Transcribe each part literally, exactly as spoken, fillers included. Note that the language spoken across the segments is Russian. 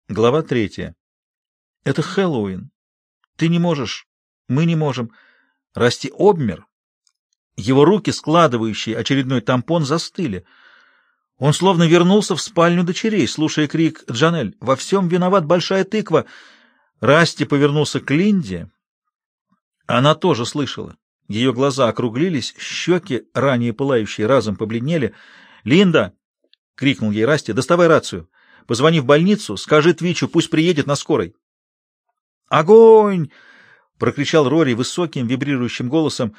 Глава третья. Это Хэллоуин. Ты не можешь, мы не можем. Расти обмер. Его руки, складывающие очередной тампон, застыли. Он словно вернулся в спальню дочерей, слушая крик Джанель: «Во всем виноват большая тыква!» Расти повернулся к Линде. Она тоже слышала. Ее глаза округлились, щеки, ранее пылающие, разом побледнели. «Линда!» — крикнул ей Расти. «Доставай рацию. Позвони в больницу, скажи Твичу, пусть приедет на скорой». «Огонь!» — прокричал Рори высоким, вибрирующим голосом.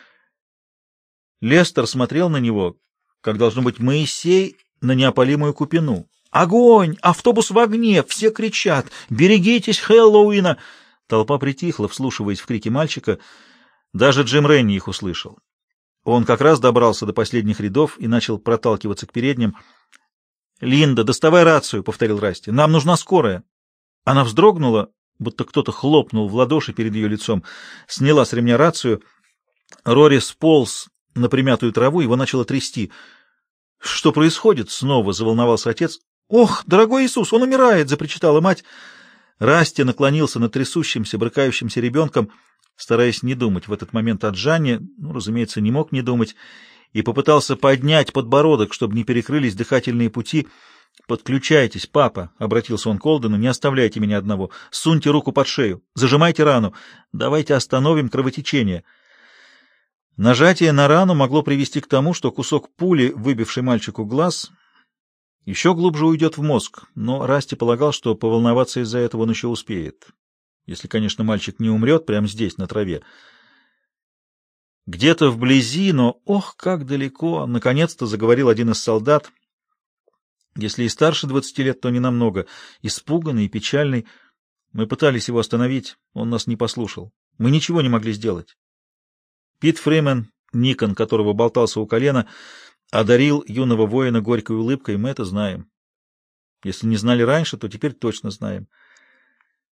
Лестер смотрел на него, как должно быть Моисей на неопалимую купину. «Огонь! Автобус в огне! Все кричат! Берегитесь Хэллоуина!» Толпа притихла, вслушиваясь в крики мальчика. Даже Джим Ренни их услышал. Он как раз добрался до последних рядов и начал проталкиваться к передним. «Линда, доставай рацию!» — повторил Расти. «Нам нужна скорая!» Она вздрогнула, будто кто-то хлопнул в ладоши перед ее лицом, сняла с ремня рацию. Рори сполз на примятую траву, его начало трясти. «Что происходит?» — снова заволновался отец. «Ох, дорогой Иисус, он умирает!» — запричитала мать. Расти наклонился над трясущимся, брыкающимся ребенком, стараясь не думать в этот момент о Джанне, ну, разумеется, не мог не думать, и попытался поднять подбородок, чтобы не перекрылись дыхательные пути. «Подключайтесь, папа!» — обратился он к Олдену. «Не оставляйте меня одного. Суньте руку под шею. Зажимайте рану. Давайте остановим кровотечение». Нажатие на рану могло привести к тому, что кусок пули, выбивший мальчику глаз, еще глубже уйдет в мозг, но Расти полагал, что поволноваться из-за этого он еще успеет. Если, конечно, мальчик не умрет прямо здесь, на траве. Где-то вблизи, но, ох, как далеко, наконец-то заговорил один из солдат. Если и старше двадцати лет, то не намного. Испуганный и печальный. Мы пытались его остановить, он нас не послушал. Мы ничего не могли сделать. Пит Фримен, Никон, которого болтался у колена, одарил юного воина горькой улыбкой. Мы это знаем. Если не знали раньше, то теперь точно знаем.